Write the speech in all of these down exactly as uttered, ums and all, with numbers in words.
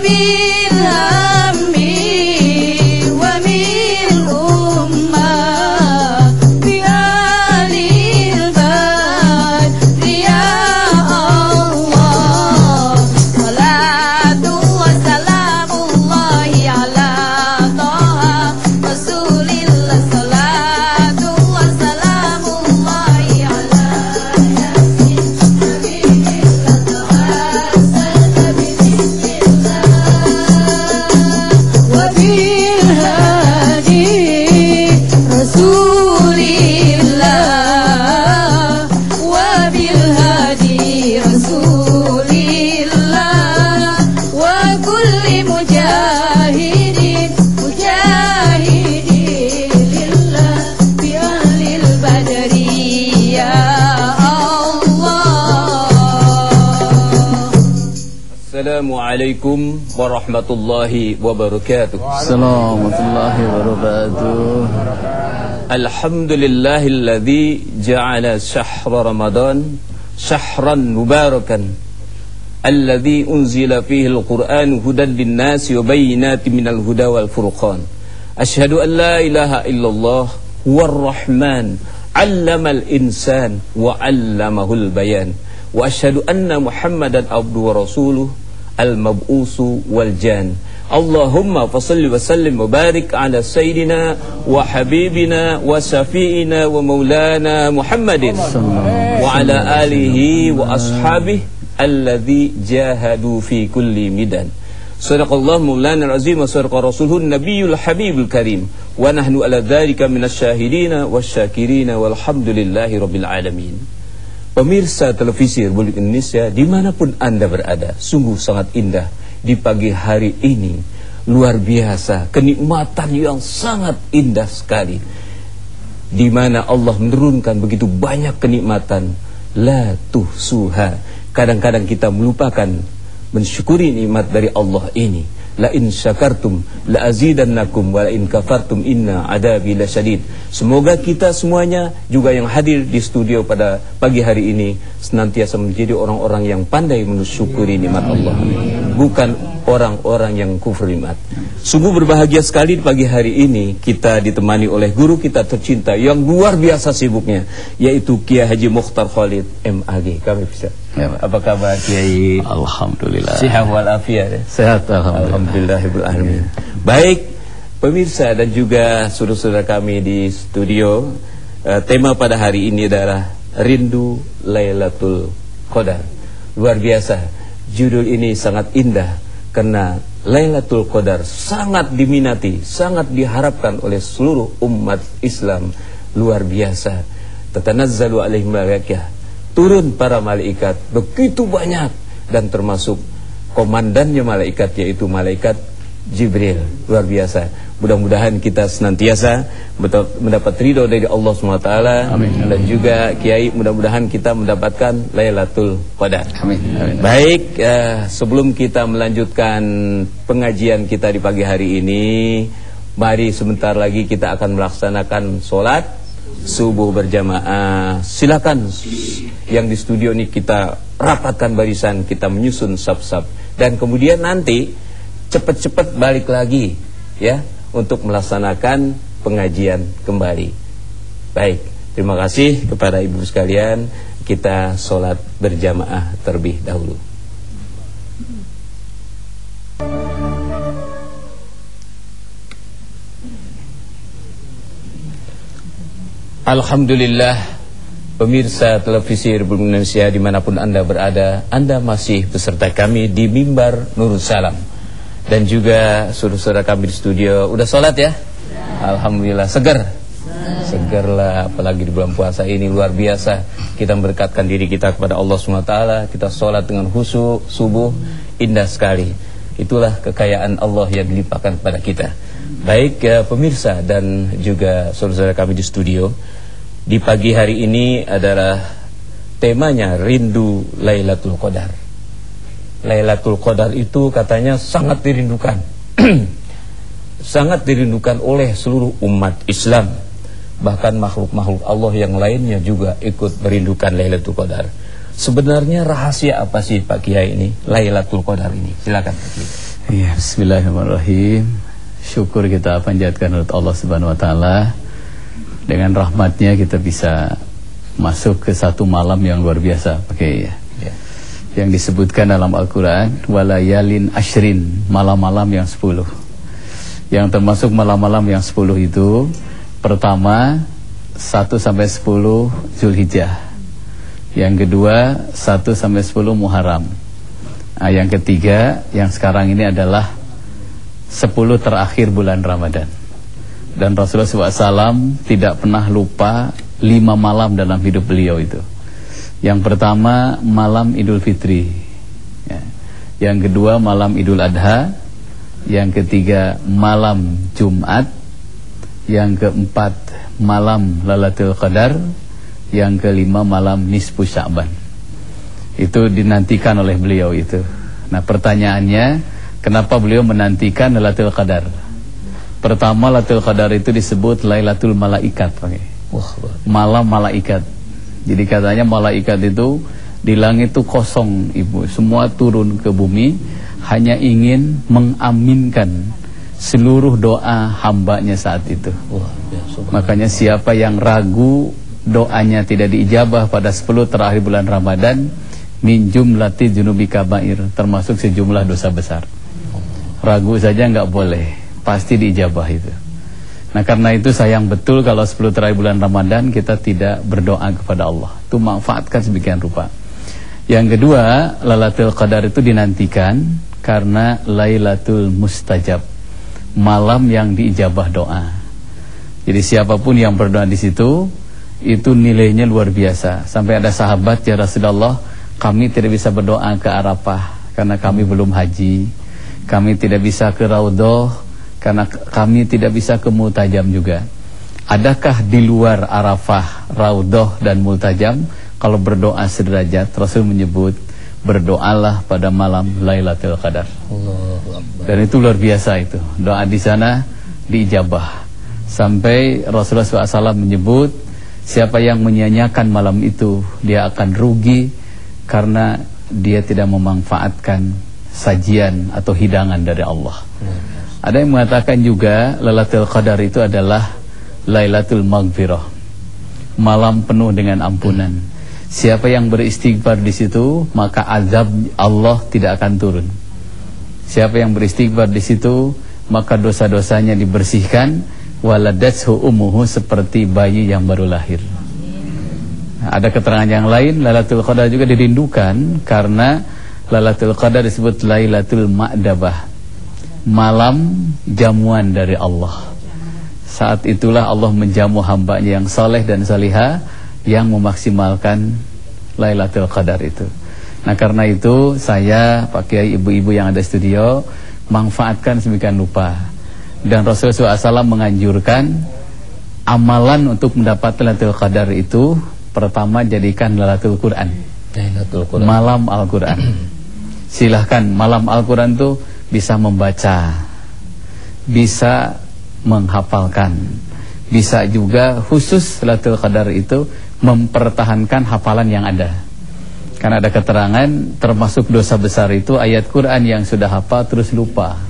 Assalamualaikum warahmatullahi wabarakatuh. Assalamualaikum warahmatullahi wabarakatuh. Alhamdulillahilladzi ja'ala syahra Ramadan syahran mubarakan alladzi unzila fihi al-Qur'anu hudan lin-nasi wa bayyinatin minal huda wal furqan. Asyhadu an la ilaha illallah huwar rahman 'allamal insan wa 'allamahul bayan. Wa asyhadu anna Muhammadan abduhu wa rasuluh al-mab'usu wal jan. Allahumma fasalli wa sallim wa barik ala sayyidina wa habibina wa safiina wa maulana Muhammadin wa ala alihi wa ashabihi alladhi jahadu fi kulli midan. Sadaqallahu maulana al-azim wa sadaqa rasuluhu nabiyul habibul karim wa nahnu ala dhalika minasyahidina wasyakirina walhamdulillahi rabbil alamin. Pemirsa televisi Republik Indonesia dimanapun Anda berada, sungguh sangat indah di pagi hari ini. Luar biasa, kenikmatan yang sangat indah sekali, di mana Allah menurunkan begitu banyak kenikmatan. La tuhsuha. Kadang-kadang kita melupakan mensyukuri nikmat dari Allah ini. La in syakartum la azidannakum wa la in kafartum inna adabi lasyadid. Semoga kita semuanya juga yang hadir di studio pada pagi hari ini senantiasa menjadi orang-orang yang pandai mensyukuri nikmat Allah, bukan orang-orang yang kufur nikmat. Sungguh berbahagia sekali di pagi hari ini kita ditemani oleh guru kita tercinta yang luar biasa sibuknya, yaitu Kiai Haji Mukhtar Khalid M A G. Kami bisa. Ya, apa kabar Kiai? Alhamdulillah. Sehat walafiat. Sehat alhamdulillah. Alhamdulillahirabbil alamin. Baik, pemirsa dan juga saudara-saudara kami di studio, uh, tema pada hari ini adalah Rindu Lailatul Qadar. Luar biasa. Judul ini sangat indah karena Lailatul Qadar sangat diminati, sangat diharapkan oleh seluruh umat Islam. Luar biasa. Tatanazzalu alaihim malaikah. Turun para malaikat begitu banyak, dan termasuk komandannya malaikat yaitu malaikat Jibril. Luar biasa. Mudah-mudahan kita senantiasa mendapat ridho dari Allah subhanahu wa taala. Amin. Dan juga Kiai, mudah-mudahan kita mendapatkan Lailatul Qadar. Amin. Amin. Baik, uh, sebelum kita melanjutkan pengajian kita di pagi hari ini, mari sebentar lagi kita akan melaksanakan sholat subuh berjamaah. Silakan yang di studio ini kita rapatkan barisan, kita menyusun saf-saf, dan kemudian nanti cepat-cepat balik lagi ya untuk melaksanakan pengajian kembali. Baik, terima kasih kepada ibu sekalian. Kita sholat berjamaah terlebih dahulu. Alhamdulillah, pemirsa televisi Republik Indonesia dimanapun Anda berada, Anda masih beserta kami di mimbar Nurul Salam. Dan juga saudara-saudara kami di studio, udah sholat ya? Ya. Alhamdulillah, segar. Segar lah, apalagi di bulan puasa ini. Luar biasa, kita memberkatkan diri kita kepada Allah subhanahu wa taala. Kita sholat dengan khusyuk, subuh, indah sekali. Itulah kekayaan Allah yang dilimpahkan kepada kita. Baik ya, pemirsa dan juga saudara-saudara kami di studio, di pagi hari ini adalah temanya Rindu Lailatul Qadar. Lailatul Qadar itu katanya sangat dirindukan. Sangat dirindukan oleh seluruh umat Islam. Bahkan makhluk-makhluk Allah yang lainnya juga ikut merindukan Lailatul Qadar. Sebenarnya rahasia apa sih Pak Kiai ini Lailatul Qadar ini? Silakan Pak Kiai. Ya, bismillahirrahmanirrahim. Syukur kita panjatkan kepada Allah Subhanahu wa taala. Dengan rahmatnya kita bisa masuk ke satu malam yang luar biasa. Oke okay, ya. Yeah. Yang disebutkan dalam Al-Qur'an walayalin ashrin, malam-malam yang sepuluh. Yang termasuk malam-malam yang sepuluh itu pertama satu sampai sepuluh Zulhijjah. Yang kedua satu sampai sepuluh Muharram. Nah, yang ketiga yang sekarang ini adalah sepuluh terakhir bulan Ramadan. Dan Rasulullah shallallahu alaihi wasallam tidak pernah lupa lima malam dalam hidup beliau itu. Yang pertama malam Idul Fitri ya. Yang kedua malam Idul Adha. Yang ketiga malam Jumat. Yang keempat malam Lailatul Qadar. Yang kelima malam Nisfu Sya'ban. Itu dinantikan oleh beliau itu. Nah pertanyaannya, kenapa beliau menantikan Lailatul Qadar? Pertama, Lailatul Qadar itu disebut Lailatul Malaikat, malam malaikat. Jadi katanya malaikat itu di langit itu kosong, ibu, semua turun ke bumi hanya ingin mengaminkan seluruh doa hambanya saat itu. Makanya siapa yang ragu doanya tidak diijabah pada sepuluh terakhir bulan Ramadan, min jumlati dzunubi kabair, termasuk sejumlah dosa besar. Ragu saja enggak boleh, pasti diijabah itu. Nah karena itu sayang betul kalau sepuluh terakhir bulan Ramadan kita tidak berdoa kepada Allah. Itu manfaatkan sedemikian rupa. Yang kedua, Lailatul Qadar itu dinantikan karena Lailatul Mustajab, malam yang diijabah doa. Jadi siapapun yang berdoa di situ itu nilainya luar biasa. Sampai ada sahabat, ya Rasulullah, kami tidak bisa berdoa ke Arafah karena kami belum haji. Kami tidak bisa ke Raudhah karena kami tidak bisa ke Multajam juga. Adakah di luar Arafah, Raudhah dan Multajam kalau berdoa sederajat? Rasul menyebut berdoalah pada malam Lailatul Qadar. Dan itu luar biasa itu. Doa di sana diijabah. Sampai Rasulullah shallallahu alaihi wasallam menyebut siapa yang menyia-nyiakan malam itu dia akan rugi karena dia tidak memanfaatkan sajian atau hidangan dari Allah. Ada yang mengatakan juga Lailatul Qadar itu adalah Lailatul Maghfirah, malam penuh dengan ampunan. Siapa yang beristighfar di situ maka azab Allah tidak akan turun. Siapa yang beristighfar di situ maka dosa-dosanya dibersihkan, waladathu ummuhu, seperti bayi yang baru lahir. Nah, ada keterangan yang lain Lailatul Qadar juga dirindukan karena Lailatul Qadar disebut Lailatul Ma'dabah, malam jamuan dari Allah. Saat itulah Allah menjamu hambanya yang saleh dan salihah yang memaksimalkan Lailatul Qadar itu. Nah karena itu saya, Pak Kiai, ibu-ibu yang ada studio, manfaatkan sedemikian rupa. Dan Rasulullah shallallahu alaihi wasallam menganjurkan amalan untuk mendapat Lailatul Qadar itu pertama jadikan Lailatul Quran, Quran. malam Al-Quran. Silahkan malam Al-Quran itu bisa membaca, bisa menghafalkan, bisa juga khusus Lailatul Qadar itu mempertahankan hafalan yang ada. Karena ada keterangan termasuk dosa besar itu ayat Quran yang sudah hafal terus lupa.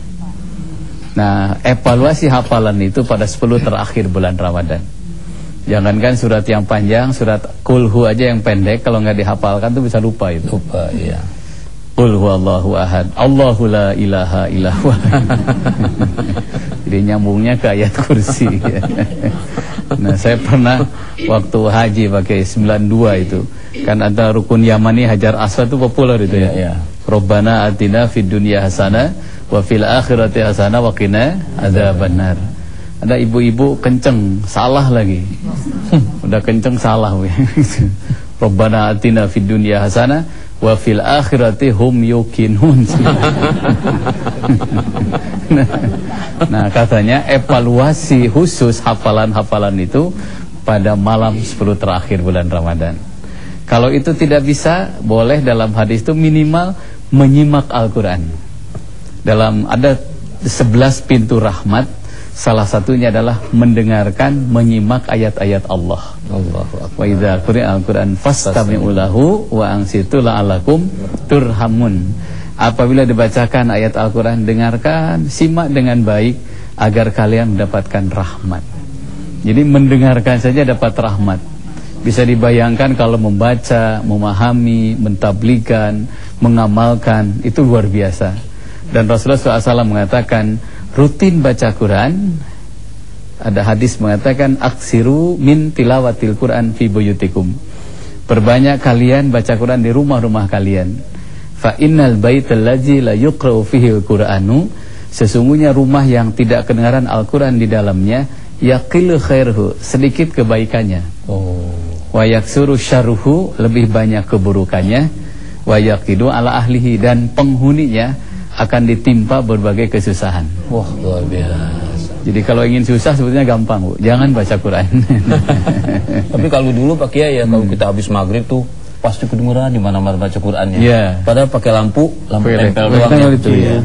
Nah, evaluasi hafalan itu pada sepuluh terakhir bulan Ramadan. Jangankan surat yang panjang, surat Qul Hu aja yang pendek, kalau nggak dihafalkan tuh bisa lupa itu. Lupa, iya. Qul huwallahu ahad, Allahu la ilaha illallah. Jadi nyambungnya ke ayat kursi. Nah, saya pernah waktu haji pakai sembilan puluh dua itu. Kan ada rukun Yamani Hajar Aswad itu populer itu ya. Ya. Rabbana atina fid dunya hasanah wa fil akhirati hasanah wa qina adzabannar. Ada ibu-ibu kenceng, salah lagi. Udah kenceng salah. Rabbana atina fid dunya hasanah wa fil akhirati hum yuqinun. nah, nah katanya evaluasi khusus hafalan-hafalan itu pada malam sepuluh terakhir bulan Ramadan. Kalau itu tidak bisa, boleh dalam hadis itu minimal menyimak Al-Quran. Dalam ada sebelas pintu rahmat, salah satunya adalah mendengarkan, menyimak ayat-ayat Allah. Wa idza quri'a al-Qur'an fastami'u lahu wa ansitu la'alakum turhamun. Apabila dibacakan ayat Al-Quran, dengarkan, simak dengan baik agar kalian mendapatkan rahmat. Jadi mendengarkan saja dapat rahmat. Bisa dibayangkan kalau membaca, memahami, mentabligan, mengamalkan, itu luar biasa. Dan Rasulullah shallallahu alaihi wasallam mengatakan, rutin baca Quran. Ada hadis mengatakan, aksiru min tilawatil Quran fi buyutikum. Perbanyak kalian baca Quran di rumah-rumah kalian. Fa innal baital ladzi la yuqra'u fihi al-Qur'anu, sesungguhnya rumah yang tidak kedengaran Al-Quran di dalamnya, yaqilu khairuhu, sedikit kebaikannya. Oh. Wa yaksuru syarruhu, lebih banyak keburukannya. Wa yaqidu ala ahlihi, dan penghuninya akan ditimpa berbagai kesusahan. Wah, luar biasa. Jadi kalau ingin susah sebetulnya gampang, Bu. Jangan baca Quran. Tapi kalau dulu Pak Kiai ya, kalau kita habis maghrib tuh pasti kedengeran di mana-mana baca Qurannya. Yeah. Padahal pakai lampu, lampu Pake tempel doang itu ya.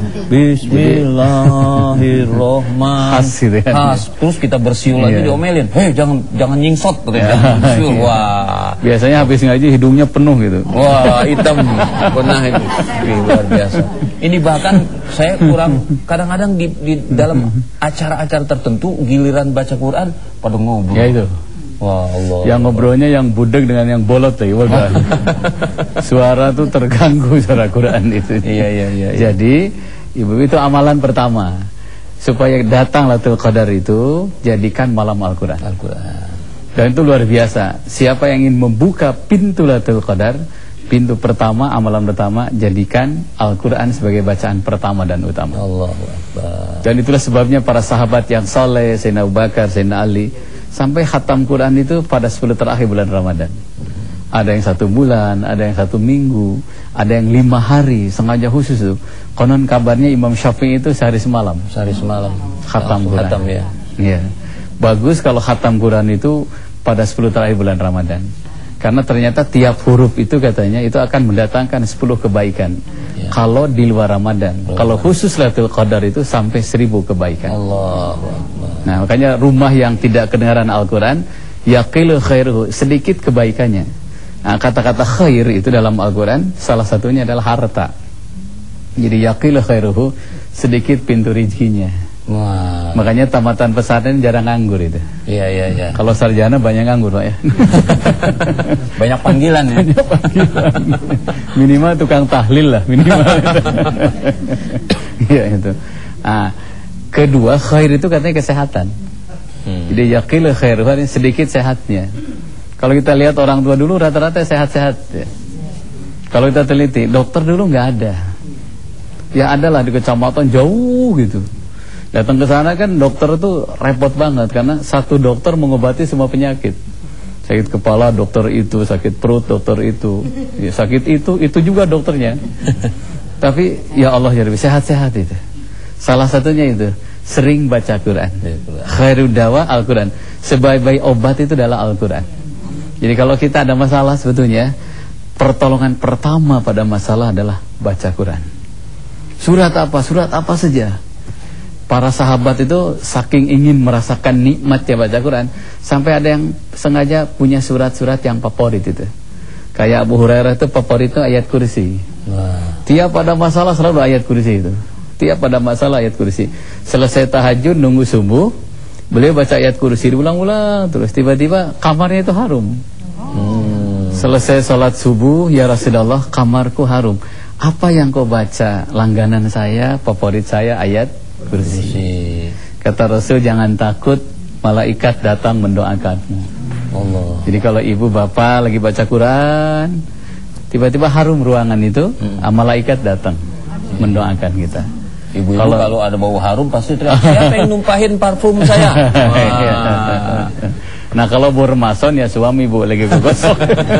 Bismillahirrahmanirrahim. Khas. Terus kita bersiul lagi, yeah, diomelin. Hei, jangan jangan nyingsot, yeah, jangan bersiul. Wah. Biasanya habis ngaji hidungnya penuh gitu. Wah, hitam. Pernah itu. Wih, luar biasa. Ini bahkan saya kurang, kadang-kadang di, di dalam acara-acara tertentu giliran baca Quran pada ngobrol. Ya itu. Wah, Allah. Yang ngobrolnya yang budeg dengan yang bolot lagi, suara tuh terganggu suara Quran itu. Iya, iya, iya. Jadi, Ibu, itu amalan pertama. Supaya datang Lailatul Qadar itu, jadikan malam Al-Quran. Al-Quran. Dan itu luar biasa. Siapa yang ingin membuka pintu Lailatul Qadar, pintu pertama, amalan pertama, jadikan Al-Quran sebagai bacaan pertama dan utama. Allahu Akbar. Dan itulah sebabnya para sahabat yang saleh, Sayyidina Abu Bakar, Sayyidina Ali, sampai khatam Quran itu pada sepuluh terakhir bulan Ramadan. Ada yang satu bulan, ada yang satu minggu, ada yang lima hari, sengaja khusus tuh. Konon kabarnya Imam Syafi'i itu sehari semalam. Sehari semalam khatam Quran. Khatam, ya. Iya. Bagus kalau khatam Quran itu pada sepuluh terakhir bulan Ramadan. Karena ternyata tiap huruf itu katanya itu akan mendatangkan sepuluh kebaikan. Ya. Kalau di luar Ramadan. Allah. Kalau khusus Lailatul Qadar itu sampai seribu kebaikan. Allahu Akbar. Nah, makanya rumah yang tidak kedengaran Al-Quran, yaqilu khairuhu, sedikit kebaikannya. Nah, kata-kata khair itu dalam Al-Quran salah satunya adalah harta. Jadi yaqilu khairuhu, sedikit pintu rezekinya. Wah. Makanya tamatan pesantren jarang nganggur itu. Iya, iya, iya. Kalau sarjana banyak nganggur, Pak ya. Banyak panggilan ya. Banyak panggilan. Minimal tukang tahlil lah minimal. Iya itu. Ah, kedua, khair itu katanya kesehatan. Hmm. Jadi yaqilu khairuhu, sedikit sehatnya. Kalau kita lihat orang tua dulu rata-rata sehat-sehat ya. Kalau kita teliti, dokter dulu nggak ada. Ya adalah di kecamatan jauh gitu. Datang ke sana kan dokter itu repot banget karena satu dokter mengobati semua penyakit. Sakit kepala dokter itu, sakit perut dokter itu, ya, sakit itu itu juga dokternya. Tapi ya Allah ya Rabbi, sehat-sehat itu. Salah satunya itu sering baca Quran. Khairud dawa Al-Quran. Sebaik-baik obat itu adalah Al-Quran. Jadi kalau kita ada masalah sebetulnya pertolongan pertama pada masalah adalah baca Quran. Surat apa? Surat apa saja. Para sahabat itu saking ingin merasakan nikmatnya baca Quran, sampai ada yang sengaja punya surat-surat yang favorit itu. Kayak Abu Hurairah itu favoritnya ayat kursi. Wah. Tiap pada masalah selalu ayat kursi itu. Tiap pada masalah ayat kursi. Selesai tahajud nunggu subuh, beliau baca ayat kursi diulang-ulang terus, tiba-tiba kamarnya itu harum. Hmm. Selesai sholat subuh, ya Rasulullah, kamarku harum. Apa yang kau baca? Langganan saya, favorit saya ayat kursi. Kata Rasul, jangan takut, malaikat datang mendoakanmu. Allah. Jadi kalau ibu bapak lagi baca Quran, tiba-tiba harum ruangan itu, hmm. malaikat datang mendoakan kita. Ibu-ibu kalau, kalau ada bau harum pasti teriak, siapa yang numpahin parfum saya? Wah. Nah kalau bau remason ya suami bu lagi gosok.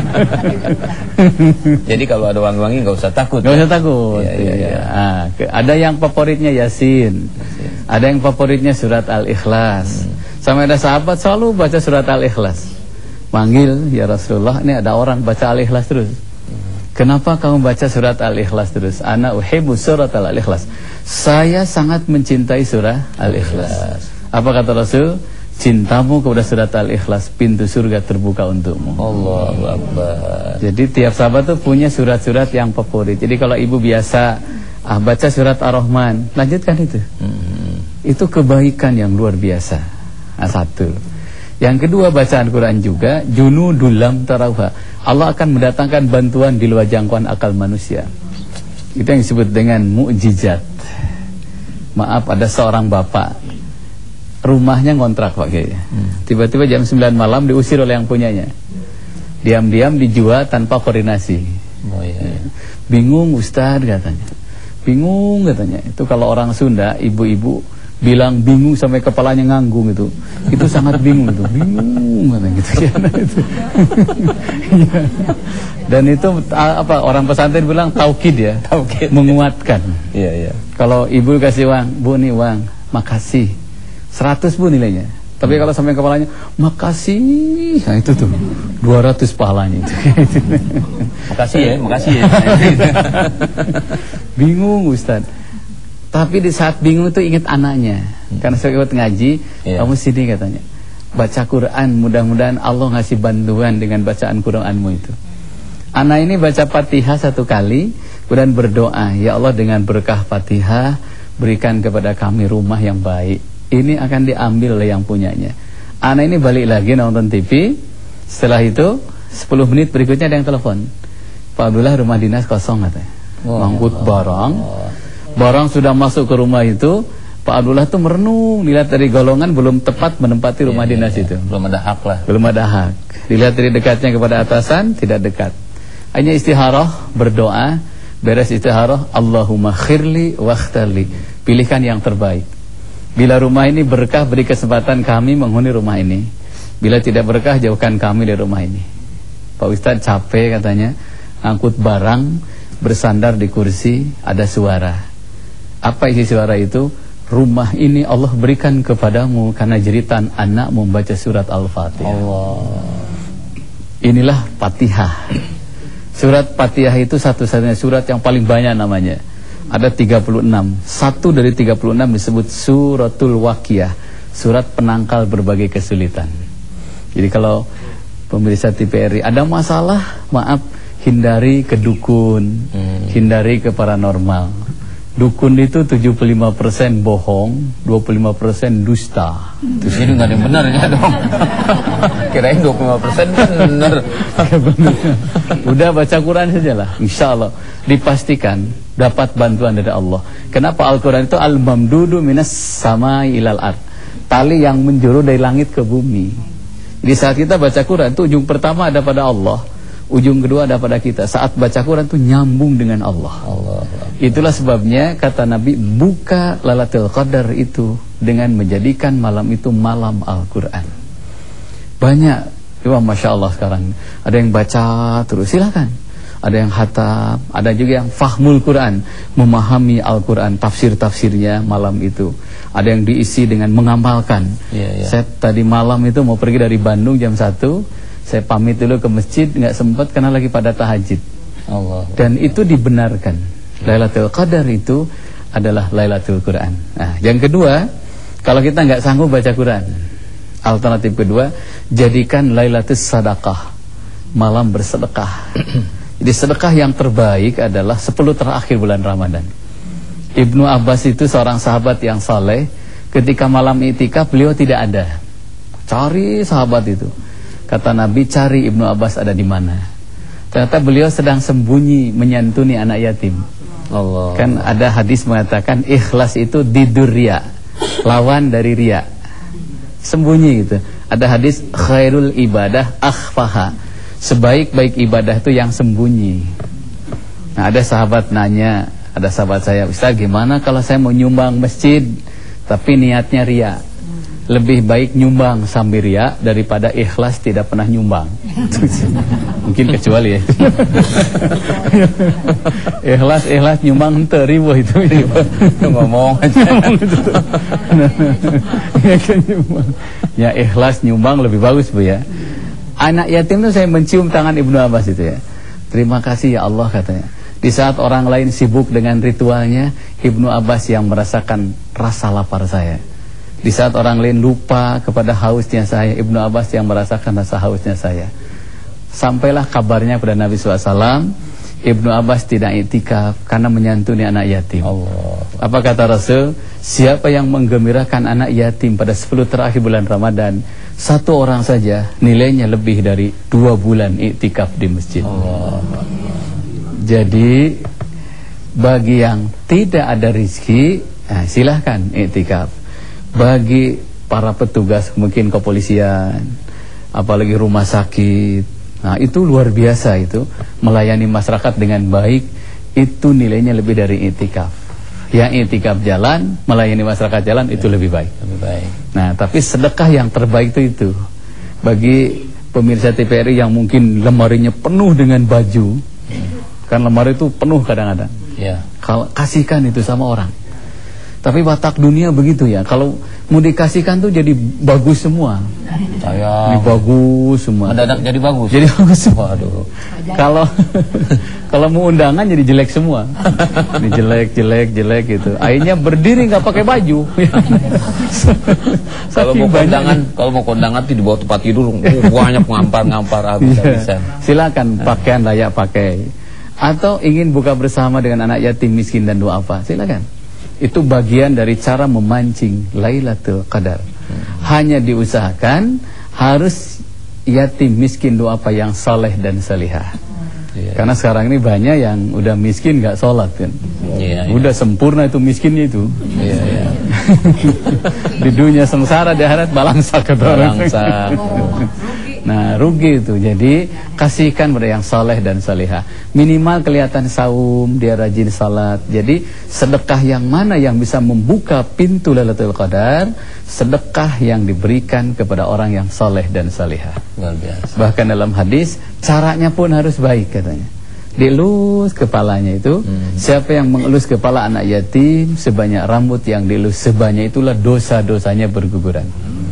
Jadi kalau ada wangi-wangi nggak usah takut. Nggak ya? usah takut. Ya, ya, ya. Nah, ke, ada yang favoritnya Yasin, Yasin. Ada yang favoritnya surat Al-Ikhlas. Hmm. Sama ada sahabat selalu baca surat Al-Ikhlas. Manggil ya Rasulullah, ini ada orang baca Al-Ikhlas terus. Kenapa kamu baca surat Al-Ikhlas terus? Ana uhibbu surat Al-Ikhlas. Saya sangat mencintai surah Al-Ikhlas. Apa kata Rasul? Cintamu kepada surat Al-Ikhlas, pintu surga terbuka untukmu. Allahu Akbar. Jadi tiap sahabat tuh punya surat-surat yang favorit. Jadi kalau ibu biasa Ah, baca surat Ar-Rahman, lanjutkan itu. Hmm. Itu kebaikan yang luar biasa. Nah, satu. Yang kedua, bacaan Quran juga junudul lam tarawha. Allah akan mendatangkan bantuan di luar jangkauan akal manusia. Itu yang disebut dengan mukjizat. Maaf, ada seorang bapak, rumahnya ngontrak Pak Kiai. Hmm. Tiba-tiba jam sembilan malam diusir oleh yang punyanya. Diam-diam dijual tanpa koordinasi. Oh, iya. Bingung Ustaz katanya. Bingung katanya. Itu kalau orang Sunda, ibu-ibu bilang bingung sampai kepalanya nganggung itu. Itu sangat bingung itu. Bingung katanya gitu. Dan itu apa, orang pesantren bilang taukid ya, taukid, menguatkan. Iya, iya. Kalau ibu kasih uang, Bu nih uang, makasih. seratus Bu nilainya. Tapi kalau sampai kepalanya, makasih. Nah itu tuh dua ratus pahalanya itu. Makasih ya, makasih ya. Bingung Ustaz. Tapi di saat bingung itu ingat anaknya. Hmm. Karena saya ikut ngaji, yeah. Kamu sini katanya. Baca Quran, mudah-mudahan Allah ngasih bantuan dengan bacaan Quranmu itu. Anak ini baca Fatihah satu kali, kemudian berdoa, ya Allah dengan berkah Fatihah, berikan kepada kami rumah yang baik. Ini akan diambil oleh yang punyanya. Anak ini balik lagi nonton T V. Setelah itu sepuluh menit berikutnya ada yang telepon, Pak Abdullah rumah dinas kosong katanya. Oh, Mangkut barang oh. Barang sudah masuk ke rumah itu. Pak Abdullah tuh merenung, dilihat dari golongan belum tepat menempati rumah yeah, dinas yeah, itu. Belum ada hak lah. Belum ada hak. Dilihat dari dekatnya kepada atasan, tidak dekat. Hanya istikharah, berdoa, beres istikharah, Allahumma khirli wakhtarli. Pilihkan yang terbaik. Bila rumah ini berkah, beri kesempatan kami menghuni rumah ini. Bila tidak berkah, jauhkan kami dari rumah ini. Pak Ustadz capek katanya, angkut barang, bersandar di kursi, ada suara. Apa isi suara itu? Rumah ini Allah berikan kepadamu karena jeritan anakmu membaca surat Al-Fatihah. Allah. Inilah Fatihah. Surat Fatihah itu satu-satunya surat yang paling banyak namanya. Ada tiga puluh enam. Satu dari tiga puluh enam disebut Suratul Waqiah, surat penangkal berbagai kesulitan. Jadi kalau pemirsa T V R I ada masalah, maaf, hindari ke dukun, hmm. hindari ke paranormal. Dukun itu tujuh puluh lima persen bohong, dua puluh lima persen dusta. Terus ini nggak ada yang benarnya dong. Kirain dua puluh lima persen benar. Udah baca Quran sajalah, insya Allah dipastikan dapat bantuan dari Allah. Kenapa Al-Quran itu al-mamdudu minas samai ilal ard, tali yang menjuru dari langit ke bumi. Di saat kita baca Quran itu ujung pertama ada pada Allah, ujung kedua ada pada kita. Saat baca Quran itu nyambung dengan Allah. Allah. Itulah sebabnya kata Nabi, buka Lailatul Qadar itu dengan menjadikan malam itu malam Al-Quran. Banyak, ya, masya Allah sekarang ada yang baca terus, silakan. Ada yang khatam, ada juga yang fahmul Quran, memahami Al-Quran, tafsir-tafsirnya malam itu. Ada yang diisi dengan mengamalkan. Yeah, yeah. Saya tadi malam itu mau pergi dari Bandung jam satu, saya pamit dulu ke masjid, nggak sempat karena lagi pada tahajud. Allah. Dan itu dibenarkan. Lailatul Qadar itu adalah Lailatul Quran. Nah, yang kedua, kalau kita nggak sanggup baca Quran, alternatif kedua, jadikan Lailatul Sadaqah, malam bersedekah. Jadi sedekah yang terbaik adalah sepuluh terakhir bulan Ramadan. Ibnu Abbas itu seorang sahabat yang saleh. Ketika malam iktikaf beliau tidak ada. Cari sahabat itu. Kata Nabi, cari Ibnu Abbas ada di mana. Ternyata beliau sedang sembunyi menyantuni anak yatim. Allah. Kan ada hadis mengatakan ikhlas itu didur riya, lawan dari riya, sembunyi gitu. Ada hadis khairul ibadah akhfaha, sebaik-baik ibadah itu yang sembunyi. Nah, ada sahabat nanya, ada sahabat saya, Ustaz gimana kalau saya mau nyumbang masjid tapi niatnya riya? Lebih baik nyumbang sambil riya daripada ikhlas tidak pernah nyumbang. Mungkin kecuali ya. Ikhlas ikhlas nyumbang ente ribu itu. Ngomong aja. Ya ikhlas nyumbang lebih bagus Bu ya. Anak yatim itu saya mencium tangan Ibnu Abbas itu ya. Terima kasih ya Allah katanya. Di saat orang lain sibuk dengan ritualnya, Ibnu Abbas yang merasakan rasa lapar saya. Di saat orang lain lupa kepada hausnya saya, Ibnu Abbas yang merasakan rasa hausnya saya. Sampailah kabarnya kepada Nabi shallallahu alaihi wasallam, Ibnu Abbas tidak iktikaf karena menyantuni anak yatim. Allah. Apa kata Rasul? Siapa yang menggembirakan anak yatim pada sepuluh terakhir bulan Ramadan, satu orang saja nilainya lebih dari dua bulan iktikaf di masjid. Allah. Jadi bagi yang tidak ada rezeki, nah, silahkan iktikaf. Bagi para petugas mungkin kepolisian, apalagi rumah sakit, nah itu luar biasa itu, melayani masyarakat dengan baik, itu nilainya lebih dari iktikaf. Yang iktikaf jalan, melayani masyarakat jalan, itu lebih baik. Lebih baik. Nah, tapi sedekah yang terbaik itu itu. Bagi pemirsa T V R I yang mungkin lemarinya penuh dengan baju, hmm. kan lemari itu penuh kadang-kadang. Ya. Kalau kasihkan itu sama orang. Tapi watak dunia begitu ya. Kalau mau dikasihkan tuh jadi bagus semua. Sayang. Ini bagus semua. Mendadak jadi bagus. Jadi bagus semua. Aduh. Kalau kalau mau undangan jadi jelek semua. Ini jelek, jelek, jelek gitu. Akhirnya berdiri nggak pakai baju. Kalau mau kondangan, kalau mau kondangan tuh di bawah tempat tidur, uh, banyak ngampar-ngampar habis-habisan. Ya, silakan pakaian layak pakai. Atau ingin buka bersama dengan anak yatim miskin dan duafa, silakan. Itu bagian dari cara memancing Lailatul Qadar. Hmm. Hanya diusahakan harus yatim miskin duafa yang saleh dan salihah. Yeah. Karena sekarang ini banyak yang udah miskin nggak sholat kan. Yeah, udah yeah. sempurna itu miskinnya itu. Yeah, yeah. Di dunia sengsara, di akhirat balangsa ke balangsa. Nah, rugi itu. Jadi kasihkan pada yang saleh dan salihah. Minimal kelihatan saum, dia rajin salat. Jadi sedekah yang mana yang bisa membuka pintu Lailatul Qadar? Sedekah yang diberikan kepada orang yang saleh dan salihah. Luar biasa. Bahkan dalam hadis, caranya pun harus baik katanya. Dilus kepalanya itu, hmm. siapa yang mengelus kepala anak yatim, sebanyak rambut yang dilus sebanyak itulah dosa-dosanya berguguran.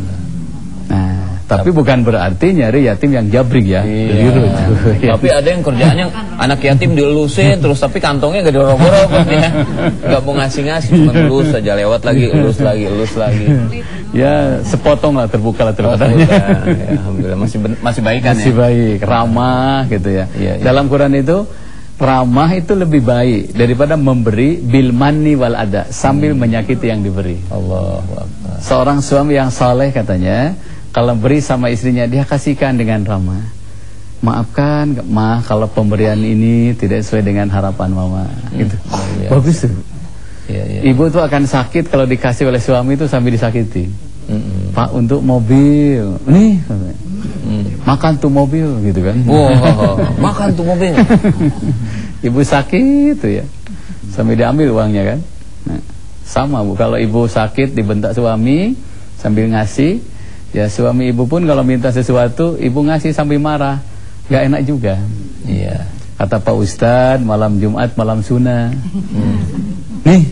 Nah, tapi bukan berarti nyari yatim yang jabrik ya. Iya. Tapi ada yang kerjaannya anak yatim dilusin terus tapi kantongnya gak dirobot-robot ya. Gak mau ngasih-ngasih, cuma elus saja, lewat lagi, elus lagi, elus lagi. Ya, sepotong lah terbuka lah terbuka. Ya, alhamdulillah masih masih baik kan masih ya. Masih baik, ramah gitu ya. Iya, iya. Dalam Quran itu ramah itu lebih baik daripada memberi bil manni wal ada sambil hmm. menyakiti yang diberi. Allahu Akbar. Seorang suami yang saleh katanya, kalau beri sama istrinya dia kasihkan dengan ramah. Maafkan, ma kalau pemberian ini tidak sesuai dengan harapan mama. Hmm. Gitu. Oh, iya. Bagus tuh. Iya, iya. Ibu tuh akan sakit kalau dikasih oleh suami itu sambil disakiti. Mm-mm. Pak untuk mobil, nih, mm. makan tuh mobil gitu kan. Oh, oh, oh. Makan tuh mobil. Ibu sakit tuh ya, sambil diambil uangnya kan. Nah, sama bu, kalau ibu sakit dibentak suami sambil ngasih. Ya suami ibu pun kalau minta sesuatu ibu ngasih sambil marah, gak enak juga. Iya. Kata Pak Ustadz malam Jumat malam sunnah. Hmm. Nih.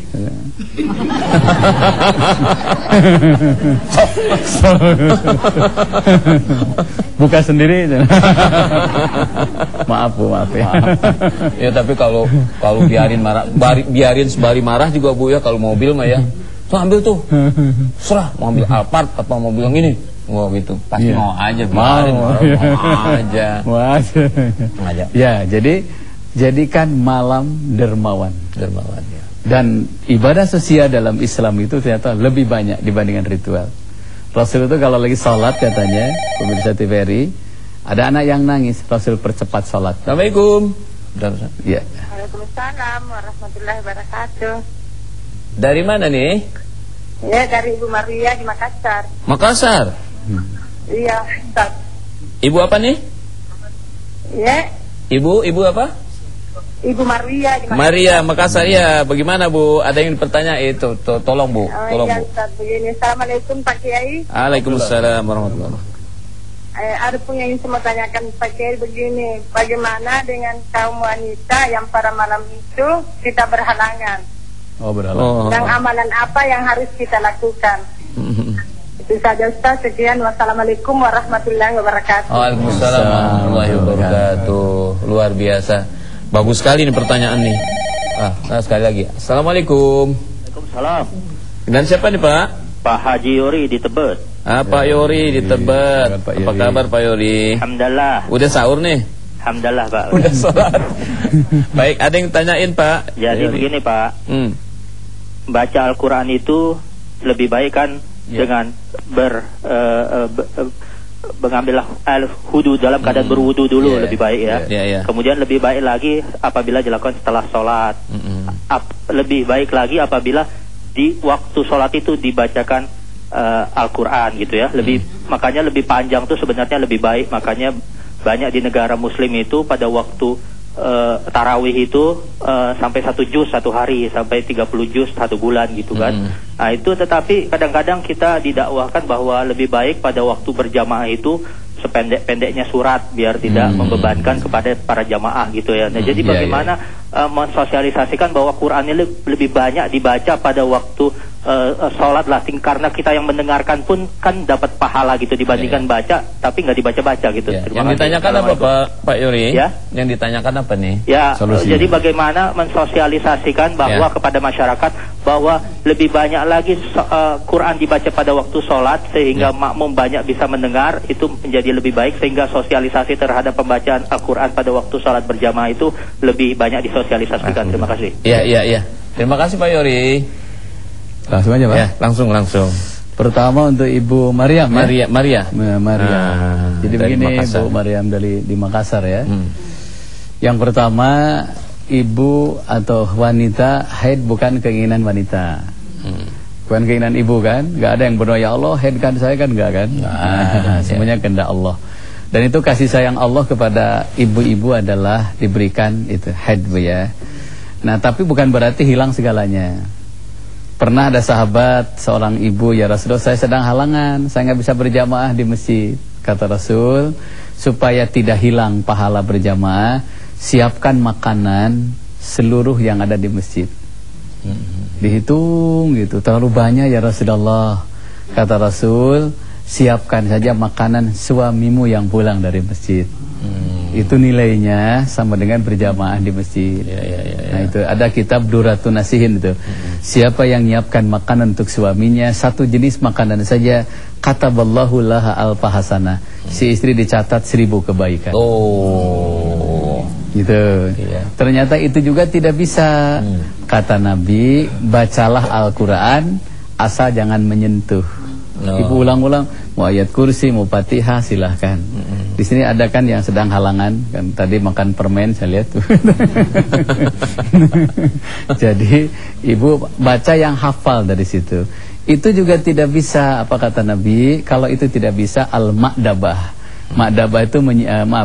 Buka sendiri. Maaf bu, maaf ya. Maaf. Ya tapi kalau kalau biarin marah, bari, biarin sembari marah juga bu ya, kalau mobil mah ya. Tuh ambil tuh, serah mau ambil Alphard apa mobil yang ini, mau gitu, pasti yeah. mau aja, biarin, mau, mau, mau aja, mau aja. aja. Ya, jadi jadikan malam dermawan, dermawan ya. Dan ibadah sosial dalam Islam itu ternyata lebih banyak dibandingkan ritual. Rasul itu kalau lagi sholat katanya, pemirsa T V R I, ada anak yang nangis, Rasul percepat sholat. Assalamualaikum. Ya. Waalaikumsalam warahmatullahi wabarakatuh. Dari mana nih? Ya, dari Ibu Maria di Makassar. Makassar? Hmm. Iya, Ustaz. Ibu apa nih? Ya. Ibu, ibu apa? Ibu Maria di Makassar. Maria, Makassar ya. Bagaimana Bu? Ada yang bertanya itu, to tolong Bu, oh, tolong iya, Bu. Ustaz, begini. Assalamualaikum Pak Kiai. Waalaikumsalam warahmatullahi wabarakatuh. Eh, ada pun yang ingin saya tanyakan Pak Kiai begini, bagaimana dengan kaum wanita yang pada malam itu kita berhalangan? Oh, berhalangan. Dan amalan apa yang harus kita lakukan? Itu saja Ustaz, sekian. Wassalamualaikum warahmatullahi wabarakatuh. Waalaikumsalam warahmatullahi wabarakatuh. Luar biasa. Bagus sekali nih pertanyaan nih. Ah, nah sekali lagi. Assalamualaikum. Waalaikumsalam. Dan siapa nih Pak? Pak Haji Yori di Tebet. Ah, Pak Yori di Tebet. Apa kabar Pak Yori? Alhamdulillah. Udah sahur nih? Alhamdulillah Pak. Udah sholat. Baik, ada yang tanyain Pak. Jadi Yori. begini Pak, hmm. baca Al-Quran itu lebih baik kan Ya. dengan ber uh, uh, be, uh, mengambil al-hudu dalam keadaan Mm. berwudu dulu Yeah. lebih baik ya. Yeah, yeah. Kemudian lebih baik lagi apabila dilakukan setelah sholat. Mm-mm. Ap- lebih baik lagi apabila di waktu sholat itu dibacakan uh, Al-Quran gitu ya. Lebih Mm. makanya lebih panjang tuh sebenarnya lebih baik. Makanya banyak di negara Muslim itu pada waktu uh, tarawih itu uh, sampai satu juz satu hari, sampai tiga puluh juz satu bulan gitu kan. Mm. Nah itu, tetapi kadang-kadang kita didakwahkan bahwa lebih baik pada waktu berjamaah itu sependek-pendeknya surat biar tidak Hmm. membebankan kepada para jamaah gitu ya. Nah, Hmm, jadi iya, bagaimana uh, mensosialisasikan bahwa Quran ini le- lebih banyak dibaca pada waktu uh, uh, sholat lah, Ting- karena kita yang mendengarkan pun kan dapat pahala gitu dibandingkan Iya, baca tapi nggak dibaca-baca gitu. Ya. Terima Yang kasih. ditanyakan apa Assalamualaikum. Pak Pak Yori? Ya. Yang ditanyakan apa nih? Ya, Solusinya. jadi bagaimana mensosialisasikan bahwa Ya. kepada masyarakat bahwa lebih banyak lagi so- uh, Quran dibaca pada waktu sholat sehingga Ya. makmum banyak bisa mendengar, itu menjadi lebih baik, sehingga sosialisasi terhadap pembacaan Al-Quran pada waktu sholat berjamaah itu lebih banyak disosialisasikan. Terima kasih. Iya, iya, iya. Terima kasih Pak Yori. Langsung aja Pak. Ya, langsung langsung. Pertama untuk Ibu Mariam ya. Maria, Maria. Ma- Maria. Ah, Jadi dari begini Makassar. Bu Mariam dari di Makassar ya. Hmm. Yang pertama, ibu atau wanita haid bukan keinginan wanita. Hmm. Bukan keinginan ibu kan? Gak ada yang berdoa ya Allah haidkan saya kan, enggak kan? Nah, semuanya kehendak Allah. Dan itu kasih sayang Allah kepada ibu-ibu adalah diberikan itu haid ya. Nah, tapi bukan berarti hilang segalanya. Pernah ada sahabat seorang ibu, ya Rasulullah saya sedang halangan, saya nggak bisa berjamaah di masjid. Kata Rasul, supaya tidak hilang pahala berjamaah, siapkan makanan seluruh yang ada di masjid. Dihitung gitu, terlalu banyak ya Rasulullah. Kata Rasul, siapkan saja makanan suamimu yang pulang dari masjid. Hmm. Itu nilainya sama dengan berjamaah di masjid. Ya, ya, ya, ya. Nah itu ada kitab Duratun Nasihin itu. Hmm. Siapa yang nyiapkan makanan untuk suaminya satu jenis makanan saja, kataballahu laha alfa hasanah. Si istri dicatat seribu kebaikan. Oh. Gitu. Iya. Ternyata itu juga tidak bisa. Hmm. Kata Nabi, bacalah Al-Quran asal jangan menyentuh. No. Ibu ulang-ulang, mau ayat kursi, mau Fatihah, silahkan. Mm-mm. Di sini ada kan yang sedang halangan, kan tadi makan permen saya lihat tuh. Jadi ibu baca yang hafal dari situ. Itu juga tidak bisa, apa kata Nabi, kalau itu tidak bisa al-ma'dabah. Ma'dabah itu menyi- uh, maaf,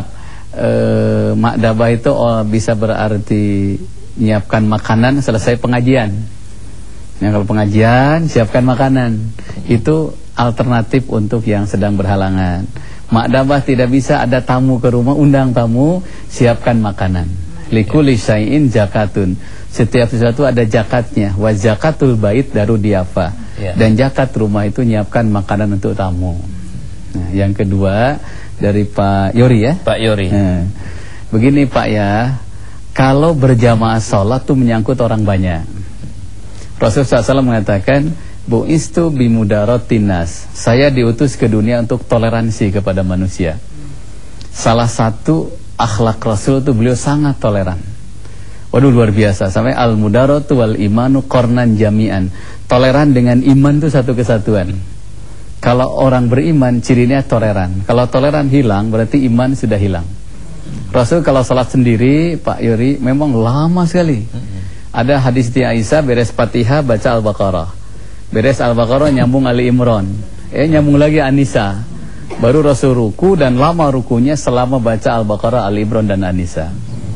uh, ma'dabah itu oh, bisa berarti menyiapkan makanan selesai pengajian. Yang kalau pengajian siapkan makanan, itu alternatif untuk yang sedang berhalangan. Ma'dabah tidak bisa, ada tamu ke rumah, undang tamu, siapkan makanan. Likulli syai'in zakatun. Setiap sesuatu ada zakatnya. Wa zakatul bait daru diafa. Ya. Dan zakat rumah itu nyiapkan makanan untuk tamu. Nah, yang kedua dari Pak Yori ya. Pak Yori. Nah, begini Pak ya, kalau berjamaah sholat tuh menyangkut orang banyak. Rasulullah shallallahu alaihi wasallam mengatakan, bu'istu bimudaratin nas. Saya diutus ke dunia untuk toleransi kepada manusia. Salah satu akhlak Rasul itu beliau sangat toleran. Waduh luar biasa. Sampai al-mudaratu wal imanu qornan jami'an. Toleran dengan iman itu satu kesatuan. Kalau orang beriman cirinya toleran. Kalau toleran hilang berarti iman sudah hilang. Rasul kalau salat sendiri Pak Yuri memang lama sekali. Ada hadis di Aisyah, beres Fatihah baca Al-Baqarah, beres Al-Baqarah nyambung Ali Imran, eh nyambung lagi An-Nisa, baru Rasul ruku, dan lama rukunya selama baca Al-Baqarah, Ali Imran dan An-Nisa.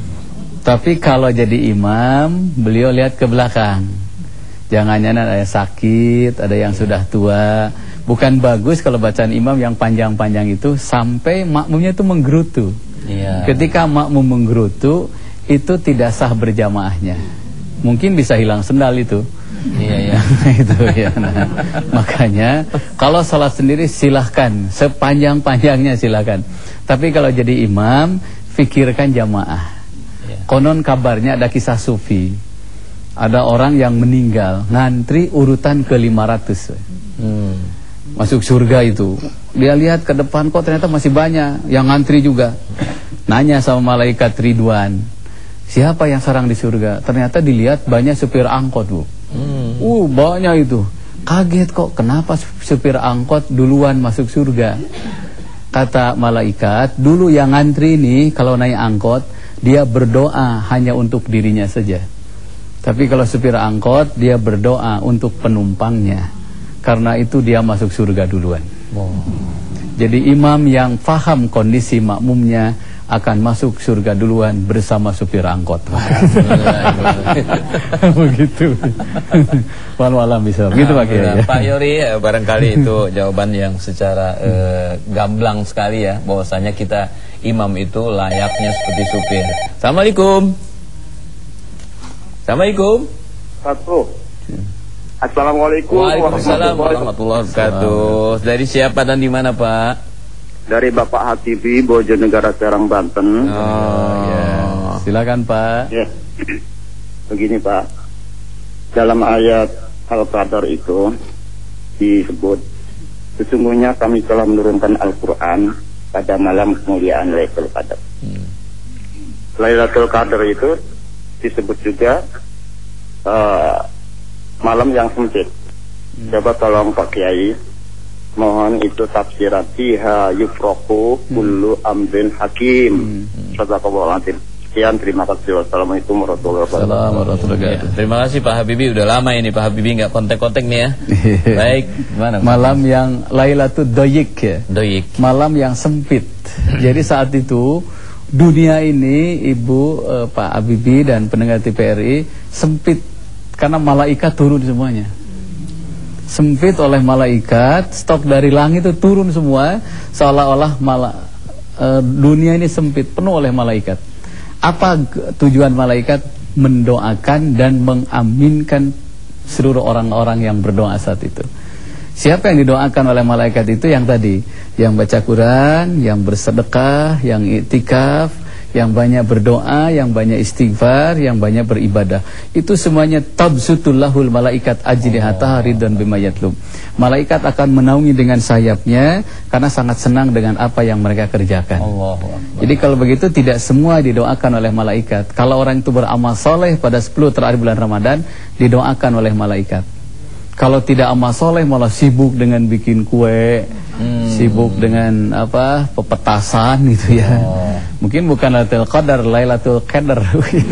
Tapi kalau jadi imam, beliau lihat ke belakang. Jangan-jangan ada yang sakit, ada yang sudah tua. Bukan bagus kalau bacaan imam yang panjang-panjang itu sampai makmumnya itu menggerutu. Iya. Ketika makmum menggerutu, itu tidak sah berjamaahnya. Mungkin bisa hilang sendal itu. Iya, iya. Itu ya. Nah, makanya kalau salat sendiri silahkan, sepanjang-panjangnya silahkan. Tapi kalau jadi imam, fikirkan jamaah. Iya. Konon kabarnya ada kisah sufi. Ada orang yang meninggal, ngantri urutan ke lima ratus. Hmm. Masuk surga itu. Dia lihat ke depan kok ternyata masih banyak yang ngantri juga. Nanya sama malaikat Ridwan, siapa yang sarang di surga? Ternyata dilihat banyak supir angkot, Bu. Hmm. Uh, banyak itu. Kaget kok, kenapa supir angkot duluan masuk surga? Kata malaikat, dulu yang ngantri nih kalau naik angkot, dia berdoa hanya untuk dirinya saja. Tapi kalau supir angkot, dia berdoa untuk penumpangnya. Karena itu dia masuk surga duluan. Wow. Jadi imam yang paham kondisi makmumnya akan masuk surga duluan bersama supir angkot. Begitu. Malam-malam bisa. Begitu Pak Kiai. Pak Yori, ya, barangkali itu jawaban yang secara eh, gamblang sekali ya, bahwasanya kita imam itu layaknya seperti supir. Assalamualaikum. Assalamualaikum. Satu. Assalamualaikum Waalaikumsalam warahmatullahi wabarakatuh. Dari siapa dan di mana, Pak? Dari Bapak Hatibi, Bojonegara, Serang, Banten. Oh, ya. Silakan, Pak. Ya. Begini, Pak. Dalam ayat Al-Qadar itu disebut, sesungguhnya kami telah menurunkan Al-Quran pada malam kemuliaan Lailatul Qadar. Hmm. Lailatul Qadar itu disebut juga uh, malam yang sempit. Coba tolong Pak Kiai, mohon itu tafsiran fiha yufraqu kullu amrin hakim. Sadaqallahu azim. Sekian, terima kasih. Wassalamualaikum warahmatullahi wabarakatuh. Terima kasih Pak Habibie, udah lama ini Pak Habibie nggak kontek-kontek nih ya. Baik, gimana? Malam yang Lailatul Doyik ya. Doyik. Malam yang sempit. Jadi saat itu dunia ini, Ibu, eh, Pak Habibie dan pendengar T V R I, sempit karena malaikat turun semuanya. Sempit oleh malaikat, stok dari langit itu turun semua, seolah-olah mala, e, dunia ini sempit, penuh oleh malaikat. Apa tujuan malaikat? Mendoakan dan mengaminkan seluruh orang-orang yang berdoa saat itu. Siapa yang didoakan oleh malaikat itu? Yang tadi, yang baca Quran, yang bersedekah, yang iktikaf, yang banyak berdoa, yang banyak istighfar, yang banyak beribadah. Itu semuanya tabsutullahul malaikat ajlihataha ridwan bima yatlub. Malaikat akan menaungi dengan sayapnya karena sangat senang dengan apa yang mereka kerjakan. Allahu Akbar. Jadi kalau begitu tidak semua didoakan oleh malaikat. Kalau orang itu beramal soleh pada sepuluh terakhir bulan Ramadan, didoakan oleh malaikat. Kalau tidak amal soleh malah sibuk dengan bikin kue, hmm. sibuk dengan apa pepetasan gitu ya. Oh. Mungkin bukan Lailatul Qadar, Lailatul Qadar.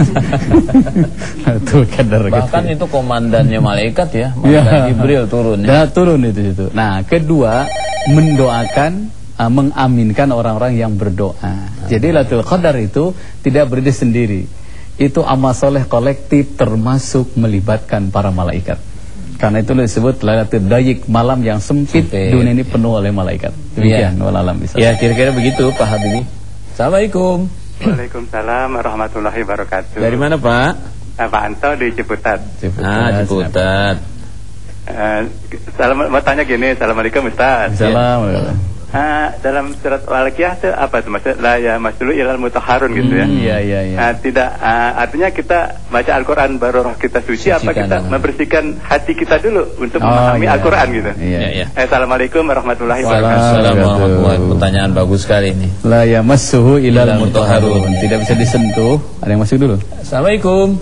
Lailatul Qadar. Bahkan gitu. Itu komandannya malaikat ya, Ya. malaikat Jibril turun ya. Nah, turun itu situ. Nah, kedua mendoakan, uh, mengaminkan orang-orang yang berdoa. Nah. Jadi Lailatul Qadar itu tidak berdiri sendiri. Itu amal soleh kolektif termasuk melibatkan para malaikat. Karena itu disebut Lailatul Dayyik, malam yang sempit, sempit. Dunia ini penuh oleh malaikat. Demikian, ya. Walalam bisa. Ya, kira-kira begitu Pak Habibie. Assalamualaikum. Waalaikumsalam warahmatullahi wabarakatuh. Dari mana Pak? Pak Anto di Ciputat. Ciputat. Ah, Ciputat. Uh, salam, mau tanya gini, Assalamualaikum Ustaz. Assalamualaikum. Uh, dalam surat Al-Qiyah itu apa itu maksud la ya masdulu ilal mutahharun gitu ya. Hmm, iya iya iya. Uh, tidak uh, artinya kita baca Al-Qur'an baru roh kita suci, sucikan apa kita Allah. Membersihkan hati kita dulu untuk oh, memahami iya. Al-Qur'an gitu. Iya iya. Eh, Assalamualaikum warahmatullahi wabarakatuh. Assalamualaikum warahmatullahi wabarakatuh. Pertanyaan bagus sekali ini. La yamassuhu ilal mutahharun. Tidak bisa disentuh. Ada yang masuk dulu. Assalamualaikum.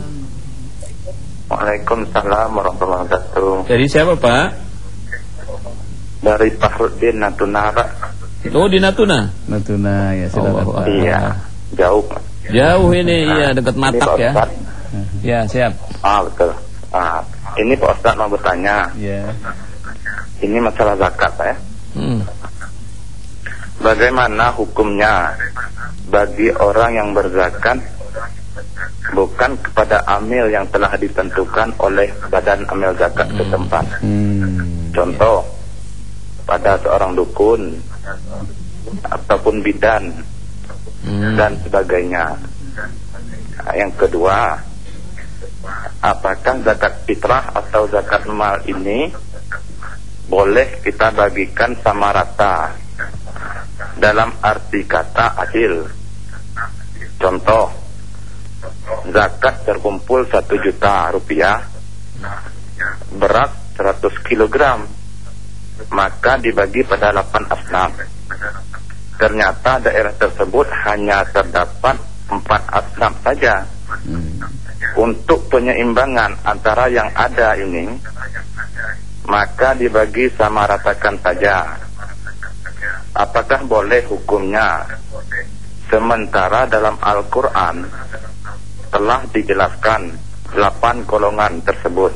Waalaikumsalam warahmatullahi wabarakatuh. Dari siapa Pak? Dari Fahrudin Natuna, Pak. Oh, di Natuna. Natuna ya, silakan oh, Pak. Iya, jauh. Jauh ini, nah, iya dekat Matak ya. Ya, siap. Ah, betul. Ah, ini Pak Ustadz mau bertanya. Iya. Ini masalah zakat, Pak ya. Hmm. Bagaimana hukumnya bagi orang yang berzakat bukan kepada amil yang telah ditentukan oleh badan amil zakat hmm. setempat? Hmm. Contoh, pada seorang dukun ataupun bidan hmm. dan sebagainya. Yang kedua, apakah zakat fitrah atau zakat mal ini boleh kita bagikan sama rata dalam arti kata adil? Contoh, zakat terkumpul satu juta rupiah, beras seratus kilogram, maka dibagi pada delapan asnaf. Ternyata daerah tersebut hanya terdapat empat asnaf saja Hmm. Untuk penyeimbangan antara yang ada ini, maka dibagi sama ratakan saja. Apakah boleh hukumnya? Sementara dalam Al-Quran telah dijelaskan delapan golongan tersebut.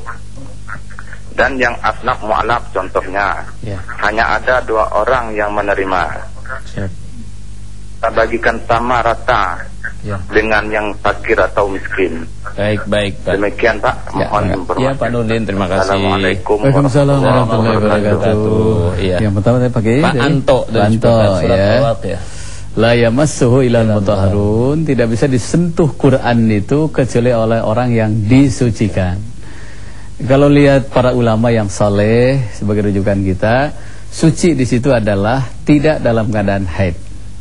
Dan yang asnaf mu'alaf contohnya, ya, hanya ada dua orang yang menerima. Siap. Kita bagikan sama rata, ya, dengan yang fakir atau miskin. Baik, baik, Pak. Demikian, Pak. Mohon ya, informasi. Ya, Pak Nurdin, terima kasih. Assalamualaikum warahmatullahi wabarakatuh. Ya. Yang pertama saya pakai Pak Anto dari Anto, surat ya. Al-Waq, ya. La yamassuhu ilal mutahharun, tidak bisa disentuh Quran itu kecuali oleh orang yang disucikan. Kalau lihat para ulama yang saleh sebagai rujukan kita, suci di situ adalah tidak dalam keadaan haid.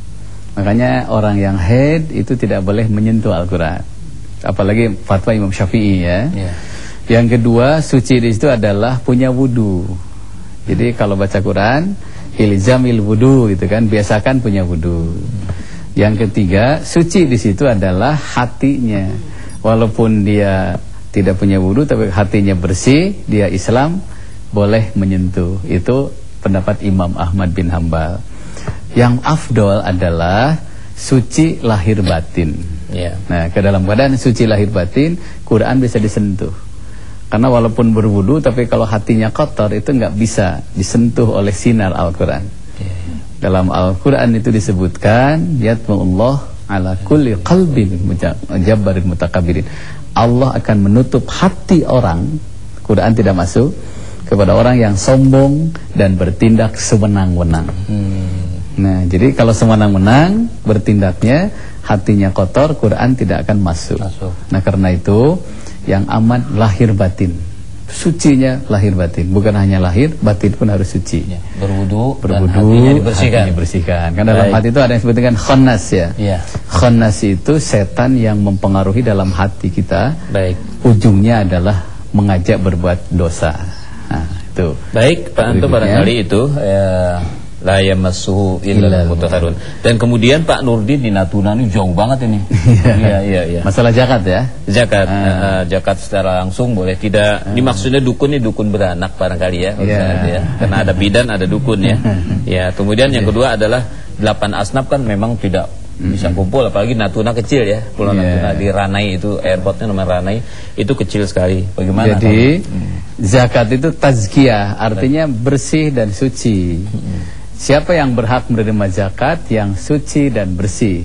Makanya orang yang haid itu tidak boleh menyentuh Al-Quran. Apalagi fatwa Imam Syafi'i, ya. Yeah. Yang kedua, suci di situ adalah punya wudu. Jadi kalau baca Quran, ilzamil wudu gitu kan, biasakan punya wudu. Yang ketiga, suci di situ adalah hatinya. Walaupun dia tidak punya wudu tapi hatinya bersih, dia Islam, boleh menyentuh. Itu pendapat Imam Ahmad bin Hambal. Yang afdol adalah suci lahir batin. Yeah. Nah, ke dalam keadaan suci lahir batin, Quran bisa disentuh. Karena walaupun berwudu, tapi kalau hatinya kotor itu nggak bisa disentuh oleh sinar Al-Quran. Yeah, yeah. Dalam Al-Quran itu disebutkan, yatma'ullah ala kulli qalbin mujabbarin mutakabirin. Allah akan menutup hati orang, Quran tidak masuk, kepada orang yang sombong dan bertindak sewenang-wenang. Hmm. Nah, jadi kalau sewenang-wenang bertindaknya, hatinya kotor, Quran tidak akan masuk. masuk. Nah, karena itu yang aman lahir batin, sucinya lahir batin, bukan hanya lahir, batin pun harus suci. Ya, berwudu, berwudu, dan hatinya dibersihkan. Hatinya bersihkan. Karena dalam hati itu ada yang disebut dengan khannas, ya. ya. Khannas itu setan yang mempengaruhi dalam hati kita. Baik. Ujungnya adalah mengajak berbuat dosa. Nah, itu. Baik, Pak Anto, barangkali itu ya, la yamassuhu illal mutahharun. Dan kemudian Pak Nurdin di Natuna ini jauh banget ini. Iya, iya, iya. Masalah zakat, ya. Zakat, ah. uh, zakat secara langsung boleh tidak. Ah. Ini maksudnya dukun ini dukun beranak barangkali, ya. Yeah. Ya. Karena ada bidan, ada dukun, ya. Ya, kemudian yang kedua adalah delapan asnaf kan memang tidak bisa kumpul, apalagi Natuna kecil, ya. Pulau yeah. Natuna di Ranai itu, airportnya namanya Ranai, itu kecil sekali. Bagaimana? Jadi kalau, zakat itu tazkiyah, artinya bersih dan suci. Hmm. Siapa yang berhak menerima zakat? Yang suci dan bersih.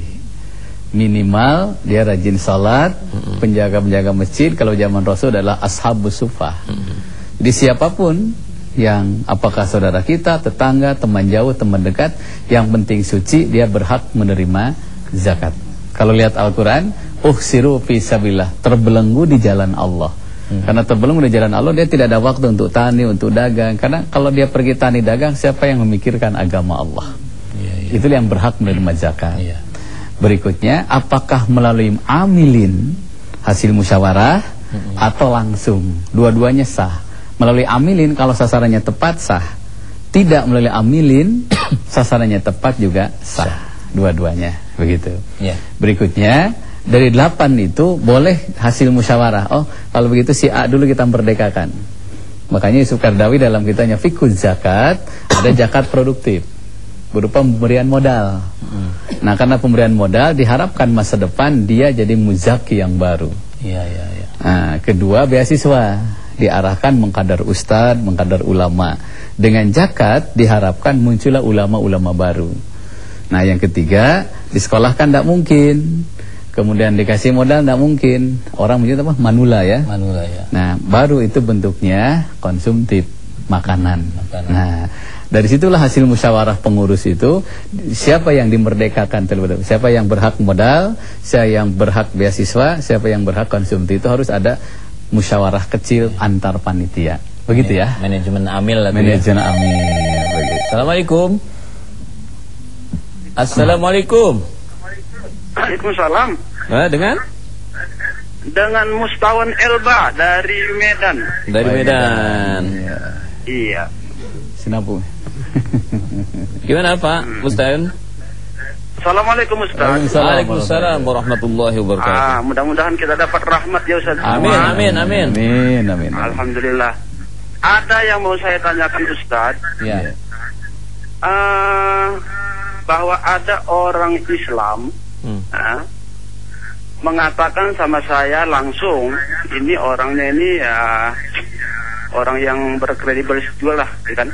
Minimal dia rajin salat, mm-hmm. penjaga-penjaga masjid. Kalau zaman Rasul adalah ashabus suffah. Mm-hmm. Jadi siapapun yang, apakah saudara kita, tetangga, teman jauh, teman dekat, yang penting suci, dia berhak menerima zakat. Kalau lihat Al-Quran, uhsiru fi sabilillah, terbelenggu di jalan Allah. Hmm. Karena terbelenggu di jalan Allah, dia tidak ada waktu untuk tani, untuk dagang. Karena kalau dia pergi tani dagang, siapa yang memikirkan agama Allah? Ya, ya. Itulah yang berhak menerima zakat. Ya. Berikutnya, apakah melalui amilin, hasil musyawarah, hmm. atau langsung? Dua-duanya sah. Melalui amilin, kalau sasarannya tepat, sah. Tidak melalui amilin, sasarannya tepat juga sah. sah. Dua-duanya, begitu. Ya. Berikutnya, dari delapan itu boleh hasil musyawarah. Oh, kalau begitu si A dulu kita merdekakan. Makanya Yusuf Kardawi dalam kitabnya Fiqhuz Zakat, ada zakat produktif berupa pemberian modal. Nah, karena pemberian modal diharapkan masa depan dia jadi muzaki yang baru. Iya, iya, iya. Nah, kedua, beasiswa diarahkan mengkadar ustadz, mengkadar ulama. Dengan zakat diharapkan muncullah ulama-ulama baru. Nah, yang ketiga, disekolahkan tidak mungkin. Kemudian dikasih modal tidak mungkin. Orang menyebut apa? Manula, ya. Manula, ya. Nah, baru itu bentuknya konsumtif, makanan. makanan. Nah, dari situlah hasil musyawarah pengurus itu, siapa yang dimerdekakan terlebih dahulu, siapa yang berhak modal, siapa yang berhak beasiswa, siapa yang berhak konsumtif, itu harus ada musyawarah kecil antar panitia. Begitu, ya. Manajemen amil lah. Manajemen ya. amil. Begitu. Assalamualaikum. Assalamualaikum. Waalaikumsalam. Nah, dengan? Dengan Mustawan Elba dari Medan. Dari Medan. Iya. Iya. Sinapu. Gimana Pak Mustawan? Assalamualaikum Ustaz. Waalaikumsalam warahmatullahi wabarakatuh. Ah, mudah-mudahan kita dapat rahmat ya Ustaz. Amin, amin, amin. Amin, amin. Alhamdulillah. Ada yang mau saya tanyakan Ustaz. Ya. Uh, bahwa ada orang Islam hmm. uh, mengatakan sama saya langsung, ini orangnya ini ya orang yang berkredibel juga lah, kan?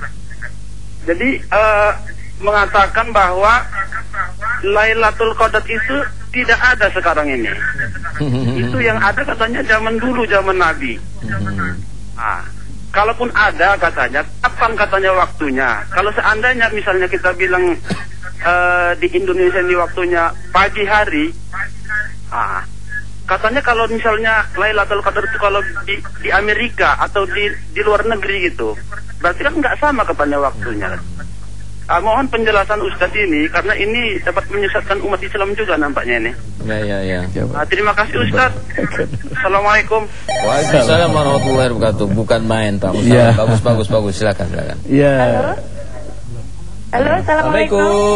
Jadi uh, mengatakan bahwa Lailatul Qadar itu tidak ada sekarang ini. Itu yang ada katanya zaman dulu, zaman Nabi. Nah, kalaupun ada katanya, kapan katanya waktunya? Kalau seandainya misalnya kita bilang uh, di Indonesia ini waktunya pagi hari, ah, katanya kalau misalnya Lailatul Qadar itu kalau di, di Amerika atau di, di luar negeri gitu, berarti kan nggak sama katanya waktunya. Ah, mohon penjelasan Ustadz ini karena ini dapat menyesatkan umat Islam juga nampaknya ini. Ya, ya, ya. Ah, terima kasih Ustadz. Assalamualaikum. Waalaikumsalam warahmatullahi wabarakatuh. Bukan main, Pak. Ya. Bagus, bagus, bagus. Silakan, silakan. Iya. Halo. Halo, assalamualaikum.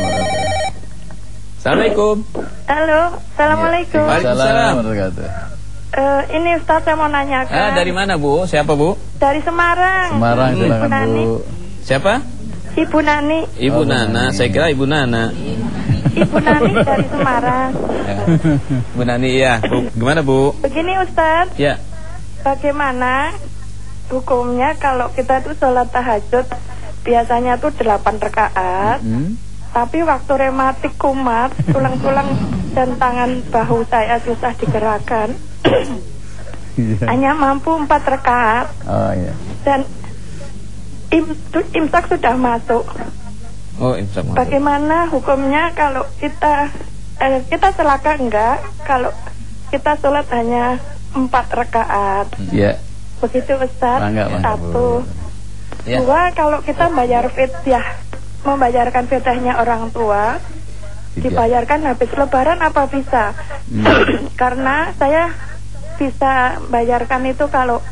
Assalamualaikum. Halo, assalamualaikum. Waalaikumsalam. Uh, ini Ustadz saya mau nanyakan. Ah, dari mana Bu? Siapa Bu? Dari Semarang. Semarang, Ibu silakan Nani. Bu. Siapa? Ibu Nani. Ibu Oh, Nana. Nani. Saya kira Ibu Nana. Ibu Nani dari Semarang. Ya. Bu Nani, ya. Bu, gimana Bu? Begini Ustadz, Ya. bagaimana hukumnya kalau kita tuh sholat tahajud biasanya tuh delapan rakaat, Hmm? tapi waktu rematik kumat, tulang-tulang dan tangan bahu saya susah digerakkan, hanya mampu empat rakaat Oh iya. dan im, imsak sudah masuk. Oh, imsak. Bagaimana hukumnya kalau kita eh, kita celaka enggak kalau kita sholat hanya empat rakaat? Iya. Begitu Ustaz. Bangga, bangga, Satu. Ya. Dua, kalau kita bayar fidyah, membayarkan fidyahnya orang tua, Fidyah. dibayarkan habis lebaran apa bisa? Hmm. Karena saya bisa bayarkan itu kalau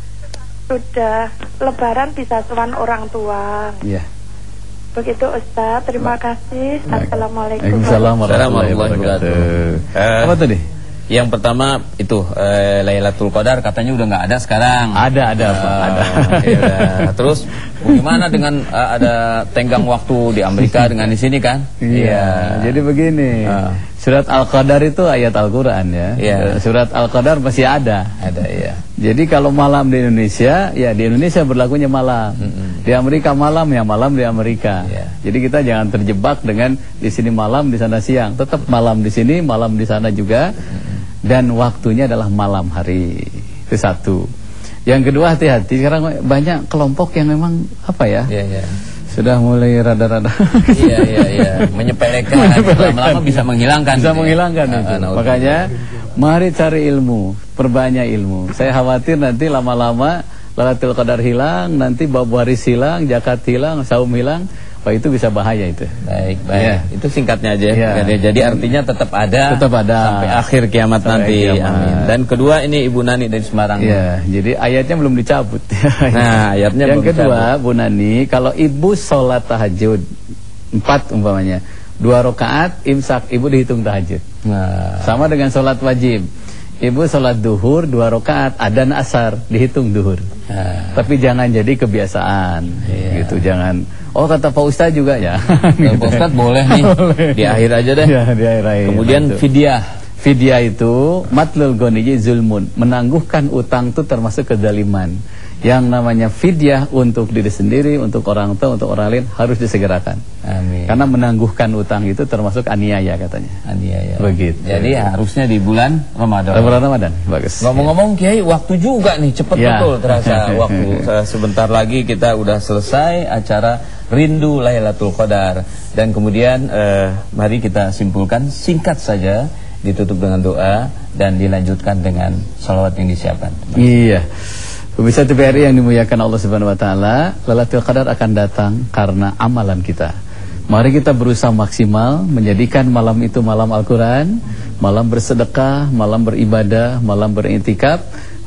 sudah lebaran bisa sowan orang tua. Iya. Begitu Ustaz, terima kasih. Assalamualaikum. Waalaikumsalam warahmatullahi Assalamualaikum wabarakatuh. Eh, Apa tadi? Yang pertama itu eh, Lailatul Qadar katanya udah nggak ada sekarang. Ada, ada, Pak. Ah, Ada. iya. Terus bagaimana dengan eh, ada tenggang waktu di Amerika dengan di sini kan? Iya. Jadi begini. Ah. Surat Al-Qadar itu ayat Al-Qur'an ya. Iya. Surat Al-Qadar masih ada. Ada ya. Jadi kalau malam di Indonesia, ya di Indonesia berlakunya malam. Mm-mm. Di Amerika malam, ya malam di Amerika. Iya. Jadi kita jangan terjebak dengan di sini malam, di sana siang. Tetap malam di sini, malam di sana juga. Mm-mm. Dan waktunya adalah malam hari. Itu satu. Yang kedua, hati-hati. Sekarang banyak kelompok yang memang apa ya? Iya, iya. Sudah mulai rada-rada Iya, iya, iya. Menyepelekan. Lama-lama bisa menghilangkan. bisa gitu ya. menghilangkan Ah, itu. ah, Makanya mari cari ilmu, perbanyak ilmu. Saya khawatir nanti lama-lama Lailatul Qadar hilang, nanti bab waris hilang, zakat hilang, saum hilang. Wah, itu bisa bahaya itu. Baik, baik. Ya. Itu singkatnya aja. Ya. Jadi artinya tetap ada. Tetap ada. Sampai akhir kiamat Sampai nanti. kiamat. Amin. Dan kedua ini Ibu Nani dari Semarang. Iya, jadi ayatnya belum dicabut. Nah, ayatnya Yang belum kedua, Bu Nani, kalau ibu sholat tahajud empat umpamanya, dua rakaat imsak, ibu dihitung tahajud. Nah, Sama dengan sholat wajib. Ibu sholat duhur dua rakaat, adzan asar, dihitung duhur. nah. Tapi jangan jadi kebiasaan, Iya. gitu. Jangan. Oh, kata Pak Ustadz juga ya. Ya, Pak Ustadz boleh nih. Boleh. Di akhir aja deh. Ya, di akhir-akhir. Kemudian Betul. fidyah. Fidyah itu matlul ghaniyyi zulmun, menangguhkan utang itu termasuk kezaliman. Yang namanya fidyah untuk diri sendiri, untuk orang tua, untuk orang lain harus disegerakan. Amin. Karena menangguhkan utang itu termasuk aniaya katanya. Aniaya. Begitu. Jadi harusnya di bulan Ramadan. Bulan Ramadan, bagus. Ngomong-ngomong Kiai, waktu juga nih, cepet Ya. betul terasa waktu. Sebentar lagi kita udah selesai acara Rindu Lailatul Qadar. Dan kemudian eh, mari kita simpulkan singkat saja, ditutup dengan doa dan dilanjutkan dengan salawat yang disiapkan. Iya. Pemirsa T V R I yang dimuliakan Allah Subhanahu wa taala, Lailatul Qadar akan datang karena amalan kita. Mari kita berusaha maksimal menjadikan malam itu malam Al-Qur'an, malam bersedekah, malam beribadah, malam beriktikaf.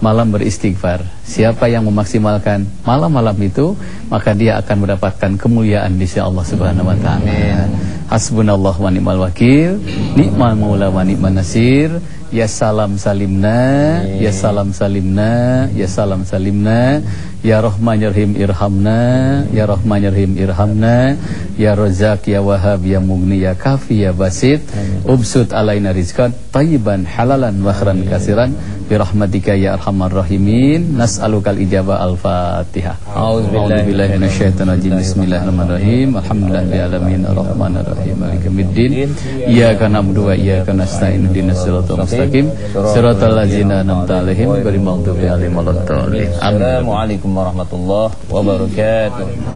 malam beristighfar. Siapa yang memaksimalkan malam-malam itu, maka dia akan mendapatkan kemuliaan di sisi Allah Subhanahu wa taala. Hasbunallah wa ni'mal wakil, ni'mal maula wa ni'man nasir. Ya salam salimna, ya salam salimna, ya salam salimna. Ya Rahman ya Rahim irhamna, ya Rahman ya Rahim irhamna, ya Razak ya Wahhab ya Mughni ya Kafi ya Basit. Ubsut alaina rizqan tayyiban halalan wa khairan katsiran bi rahmatika ya arhamar rahimin. Nas'alukal ijabah. Al-Fatihah. A'udzubillahi minasyaitonir rajim. Bismillahirrahmanirrahim. Alhamdulillahi alamin arrahmanir rahim maliki yaumiddin. Iyyaka na'budu wa iyyaka nasta'in ihdinas siratal mustaqim siratal ladzina an'amta 'alaihim ghairil maghdubi 'alaihim waladdallin. Assalamualaikum warahmatullahi wabarakatuh.